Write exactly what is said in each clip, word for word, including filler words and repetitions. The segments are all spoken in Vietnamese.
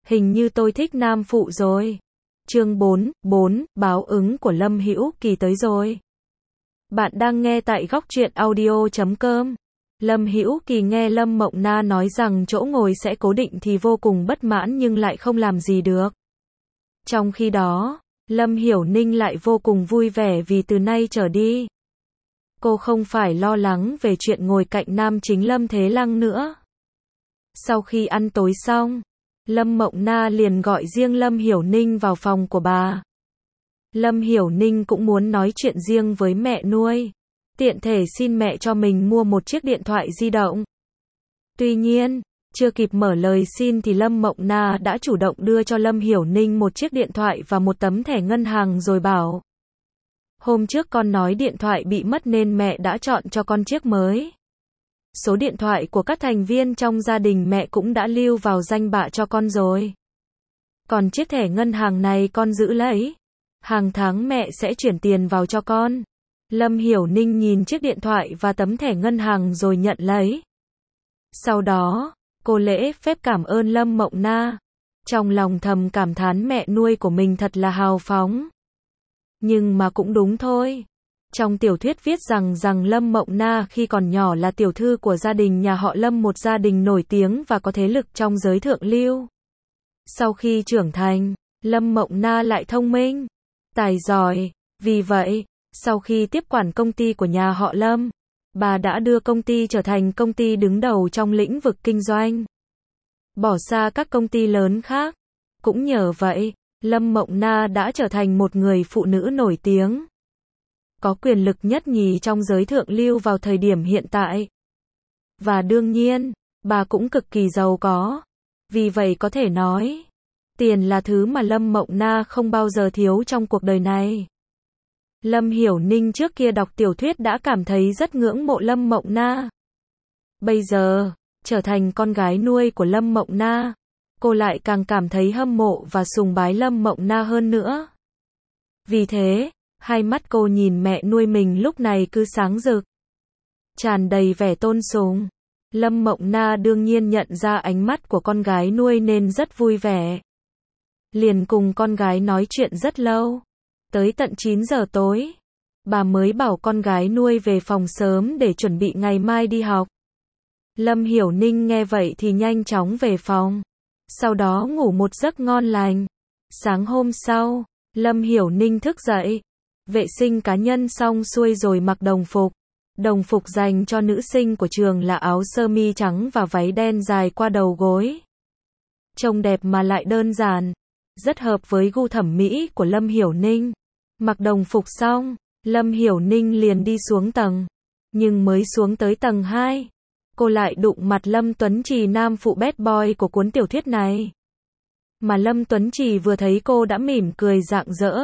Hình như tôi thích nam phụ rồi. Chương bốn, bốn, báo ứng của Lâm Hữu Kỳ tới rồi. Bạn đang nghe tại góc truyện audio chấm com. Lâm Hữu Kỳ nghe Lâm Mộng Na nói rằng chỗ ngồi sẽ cố định thì vô cùng bất mãn nhưng lại không làm gì được. Trong khi đó, Lâm Hiểu Ninh lại vô cùng vui vẻ vì từ nay trở đi, cô không phải lo lắng về chuyện ngồi cạnh nam chính Lâm Thế Lăng nữa. Sau khi ăn tối xong, Lâm Mộng Na liền gọi riêng Lâm Hiểu Ninh vào phòng của bà. Lâm Hiểu Ninh cũng muốn nói chuyện riêng với mẹ nuôi, tiện thể xin mẹ cho mình mua một chiếc điện thoại di động. Tuy nhiên, chưa kịp mở lời xin thì Lâm Mộng Na đã chủ động đưa cho Lâm Hiểu Ninh một chiếc điện thoại và một tấm thẻ ngân hàng rồi bảo: hôm trước con nói điện thoại bị mất nên mẹ đã chọn cho con chiếc mới. Số điện thoại của các thành viên trong gia đình mẹ cũng đã lưu vào danh bạ cho con rồi. Còn chiếc thẻ ngân hàng này con giữ lấy. Hàng tháng mẹ sẽ chuyển tiền vào cho con. Lâm Hiểu Ninh nhìn chiếc điện thoại và tấm thẻ ngân hàng rồi nhận lấy. Sau đó, cô lễ phép cảm ơn Lâm Mộng Na. Trong lòng thầm cảm thán mẹ nuôi của mình thật là hào phóng. Nhưng mà cũng đúng thôi. Trong tiểu thuyết viết rằng rằng Lâm Mộng Na khi còn nhỏ là tiểu thư của gia đình nhà họ Lâm, một gia đình nổi tiếng và có thế lực trong giới thượng lưu. Sau khi trưởng thành, Lâm Mộng Na lại thông minh, tài giỏi. Vì vậy, sau khi tiếp quản công ty của nhà họ Lâm, bà đã đưa công ty trở thành công ty đứng đầu trong lĩnh vực kinh doanh, bỏ xa các công ty lớn khác. Cũng nhờ vậy, Lâm Mộng Na đã trở thành một người phụ nữ nổi tiếng, có quyền lực nhất nhì trong giới thượng lưu vào thời điểm hiện tại. Và đương nhiên, bà cũng cực kỳ giàu có. Vì vậy có thể nói, tiền là thứ mà Lâm Mộng Na không bao giờ thiếu trong cuộc đời này. Lâm Hiểu Ninh trước kia đọc tiểu thuyết đã cảm thấy rất ngưỡng mộ Lâm Mộng Na. Bây giờ, trở thành con gái nuôi của Lâm Mộng Na, cô lại càng cảm thấy hâm mộ và sùng bái Lâm Mộng Na hơn nữa. Vì thế, hai mắt cô nhìn mẹ nuôi mình lúc này cứ sáng rực, tràn đầy vẻ tôn sùng. Lâm Mộng Na đương nhiên nhận ra ánh mắt của con gái nuôi nên rất vui vẻ. Liền cùng con gái nói chuyện rất lâu. Tới tận chín giờ tối, bà mới bảo con gái nuôi về phòng sớm để chuẩn bị ngày mai đi học. Lâm Hiểu Ninh nghe vậy thì nhanh chóng về phòng, sau đó ngủ một giấc ngon lành. Sáng hôm sau, Lâm Hiểu Ninh thức dậy, vệ sinh cá nhân xong xuôi rồi mặc đồng phục. Đồng phục dành cho nữ sinh của trường là áo sơ mi trắng và váy đen dài qua đầu gối. Trông đẹp mà lại đơn giản, rất hợp với gu thẩm mỹ của Lâm Hiểu Ninh. Mặc đồng phục xong, Lâm Hiểu Ninh liền đi xuống tầng. Nhưng mới xuống tới tầng hai, cô lại đụng mặt Lâm Tuấn Trì, nam phụ bad boy của cuốn tiểu thuyết này. Mà Lâm Tuấn Trì vừa thấy cô đã mỉm cười rạng rỡ.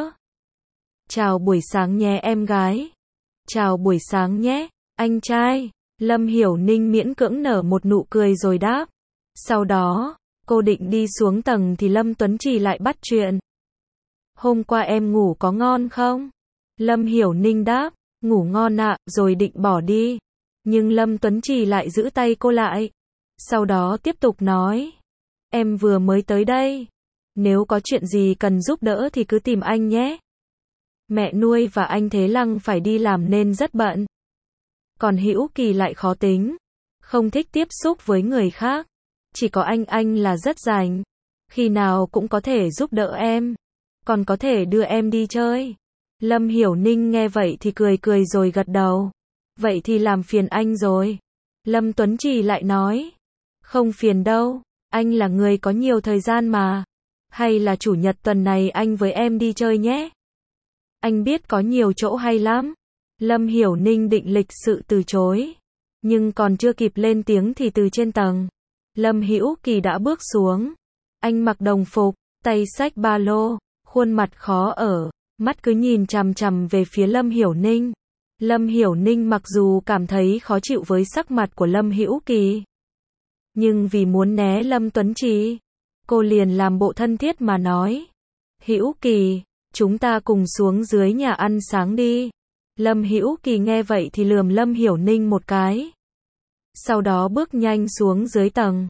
Chào buổi sáng nhé em gái. Chào buổi sáng nhé, anh trai. Lâm Hiểu Ninh miễn cưỡng nở một nụ cười rồi đáp. Sau đó, cô định đi xuống tầng thì Lâm Tuấn Trì lại bắt chuyện. Hôm qua em ngủ có ngon không? Lâm Hiểu Ninh đáp, ngủ ngon ạ, rồi định bỏ đi. Nhưng Lâm Tuấn Trì lại giữ tay cô lại. Sau đó tiếp tục nói, em vừa mới tới đây. Nếu có chuyện gì cần giúp đỡ thì cứ tìm anh nhé. Mẹ nuôi và anh Thế Lăng phải đi làm nên rất bận. Còn Hữu Kỳ lại khó tính, không thích tiếp xúc với người khác. Chỉ có anh anh là rất rảnh, khi nào cũng có thể giúp đỡ em, còn có thể đưa em đi chơi. Lâm Hiểu Ninh nghe vậy thì cười cười rồi gật đầu. Vậy thì làm phiền anh rồi. Lâm Tuấn Trì lại nói, không phiền đâu, anh là người có nhiều thời gian mà. Hay là chủ nhật tuần này anh với em đi chơi nhé. Anh biết có nhiều chỗ hay lắm. Lâm Hiểu Ninh định lịch sự từ chối, nhưng còn chưa kịp lên tiếng thì từ trên tầng, Lâm Hữu Kỳ đã bước xuống. Anh mặc đồng phục, tay xách ba lô, khuôn mặt khó ở, mắt cứ nhìn chằm chằm về phía Lâm Hiểu Ninh. Lâm Hiểu Ninh mặc dù cảm thấy khó chịu với sắc mặt của Lâm Hữu Kỳ, nhưng vì muốn né Lâm Tuấn Trì, cô liền làm bộ thân thiết mà nói, Hữu Kỳ, chúng ta cùng xuống dưới nhà ăn sáng đi. Lâm Hữu Kỳ nghe vậy thì lườm Lâm Hiểu Ninh một cái. Sau đó bước nhanh xuống dưới tầng.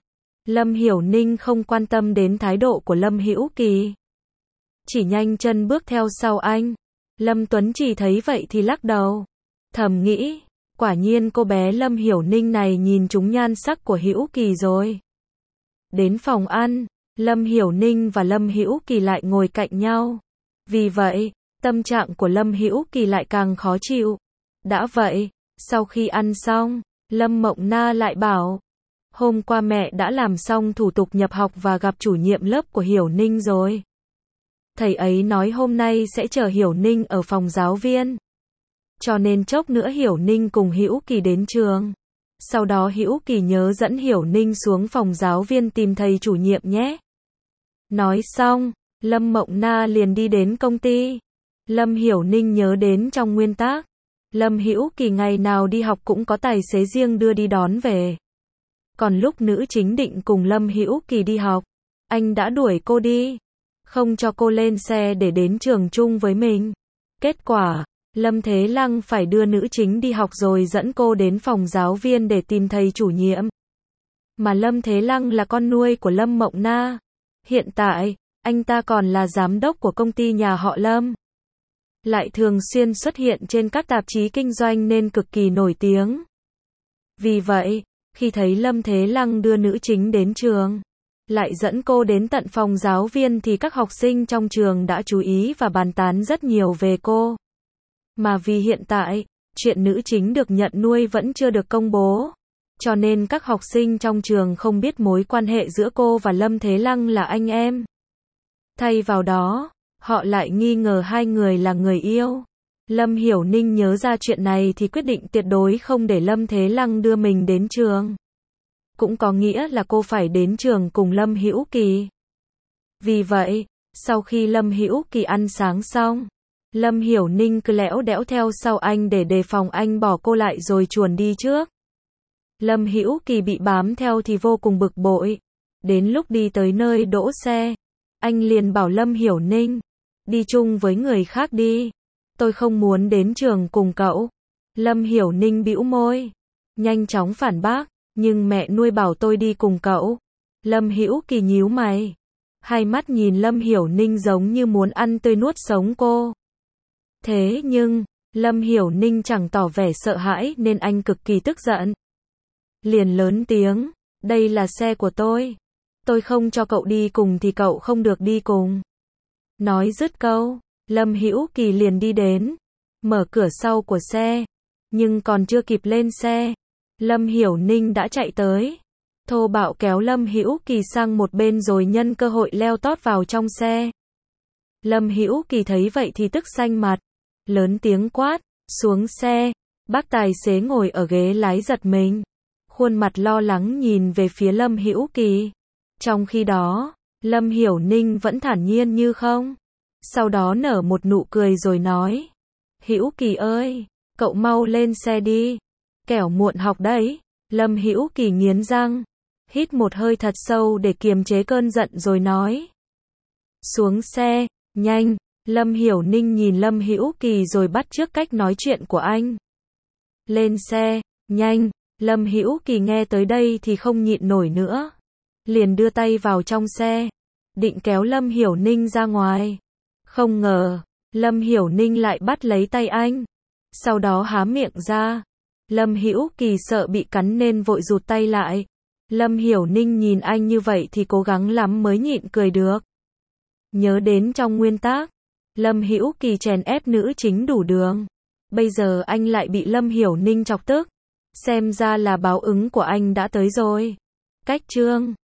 Lâm Hiểu Ninh không quan tâm đến thái độ của Lâm Hữu Kỳ, chỉ nhanh chân bước theo sau anh. Lâm Tuấn Trì thấy vậy thì lắc đầu, thầm nghĩ, quả nhiên cô bé Lâm Hiểu Ninh này nhìn trúng nhan sắc của Hữu Kỳ rồi. Đến phòng ăn, Lâm Hiểu Ninh và Lâm Hữu Kỳ lại ngồi cạnh nhau. Vì vậy, tâm trạng của Lâm Hữu Kỳ lại càng khó chịu. Đã vậy, sau khi ăn xong, Lâm Mộng Na lại bảo, hôm qua mẹ đã làm xong thủ tục nhập học và gặp chủ nhiệm lớp của Hiểu Ninh rồi. Thầy ấy nói hôm nay sẽ chờ Hiểu Ninh ở phòng giáo viên. Cho nên chốc nữa Hiểu Ninh cùng Hữu Kỳ đến trường. Sau đó Hữu Kỳ nhớ dẫn Hiểu Ninh xuống phòng giáo viên tìm thầy chủ nhiệm nhé. Nói xong, Lâm Mộng Na liền đi đến công ty. Lâm Hiểu Ninh nhớ đến trong nguyên tắc, Lâm Hữu Kỳ ngày nào đi học cũng có tài xế riêng đưa đi đón về. Còn lúc nữ chính định cùng Lâm Hữu Kỳ đi học, anh đã đuổi cô đi, không cho cô lên xe để đến trường chung với mình. Kết quả, Lâm Thế Lăng phải đưa nữ chính đi học rồi dẫn cô đến phòng giáo viên để tìm thầy chủ nhiệm. Mà Lâm Thế Lăng là con nuôi của Lâm Mộng Na. Hiện tại, anh ta còn là giám đốc của công ty nhà họ Lâm. Lại thường xuyên xuất hiện trên các tạp chí kinh doanh nên cực kỳ nổi tiếng. Vì vậy, khi thấy Lâm Thế Lăng đưa nữ chính đến trường, lại dẫn cô đến tận phòng giáo viên thì các học sinh trong trường đã chú ý và bàn tán rất nhiều về cô. Mà vì hiện tại, chuyện nữ chính được nhận nuôi vẫn chưa được công bố, cho nên các học sinh trong trường không biết mối quan hệ giữa cô và Lâm Thế Lăng là anh em. Thay vào đó, họ lại nghi ngờ hai người là người yêu. Lâm Hiểu Ninh nhớ ra chuyện này thì quyết định tuyệt đối không để Lâm Thế Lăng đưa mình đến trường. Cũng có nghĩa là cô phải đến trường cùng Lâm Hữu Kỳ. Vì vậy, sau khi Lâm Hữu Kỳ ăn sáng xong, Lâm Hiểu Ninh cứ lẽo đẽo theo sau anh để đề phòng anh bỏ cô lại rồi chuồn đi trước. Lâm Hữu Kỳ bị bám theo thì vô cùng bực bội. Đến lúc đi tới nơi đỗ xe, anh liền bảo Lâm Hiểu Ninh, đi chung với người khác đi. Tôi không muốn đến trường cùng cậu. Lâm Hiểu Ninh bĩu môi, nhanh chóng phản bác, nhưng mẹ nuôi bảo tôi đi cùng cậu. Lâm Hữu Kỳ nhíu mày, hai mắt nhìn Lâm Hiểu Ninh giống như muốn ăn tươi nuốt sống cô. Thế nhưng, Lâm Hiểu Ninh chẳng tỏ vẻ sợ hãi nên anh cực kỳ tức giận. Liền lớn tiếng, đây là xe của tôi. Tôi không cho cậu đi cùng thì cậu không được đi cùng. Nói dứt câu, Lâm Hữu Kỳ liền đi đến, mở cửa sau của xe. Nhưng còn chưa kịp lên xe, Lâm Hiểu Ninh đã chạy tới, thô bạo kéo Lâm Hữu Kỳ sang một bên rồi nhân cơ hội leo tót vào trong xe. Lâm Hữu Kỳ thấy vậy thì tức xanh mặt, lớn tiếng quát, xuống xe. Bác tài xế ngồi ở ghế lái giật mình, khuôn mặt lo lắng nhìn về phía Lâm Hữu Kỳ. Trong khi đó, Lâm Hiểu Ninh vẫn thản nhiên như không. Sau đó nở một nụ cười rồi nói, Hữu Kỳ ơi, cậu mau lên xe đi, kẻo muộn học đấy. Lâm Hữu Kỳ nghiến răng, hít một hơi thật sâu để kiềm chế cơn giận rồi nói, xuống xe, nhanh. Lâm Hiểu Ninh nhìn Lâm Hữu Kỳ rồi bắt chước cách nói chuyện của anh. Lên xe, nhanh. Lâm Hữu Kỳ nghe tới đây thì không nhịn nổi nữa, liền đưa tay vào trong xe, định kéo Lâm Hiểu Ninh ra ngoài. Không ngờ, Lâm Hiểu Ninh lại bắt lấy tay anh, sau đó há miệng ra. Lâm Hữu Kỳ sợ bị cắn nên vội rụt tay lại. Lâm Hiểu Ninh nhìn anh như vậy thì cố gắng lắm mới nhịn cười được. Nhớ đến trong nguyên tắc, Lâm Hữu Kỳ chèn ép nữ chính đủ đường. Bây giờ anh lại bị Lâm Hiểu Ninh chọc tức. Xem ra là báo ứng của anh đã tới rồi. Cách chương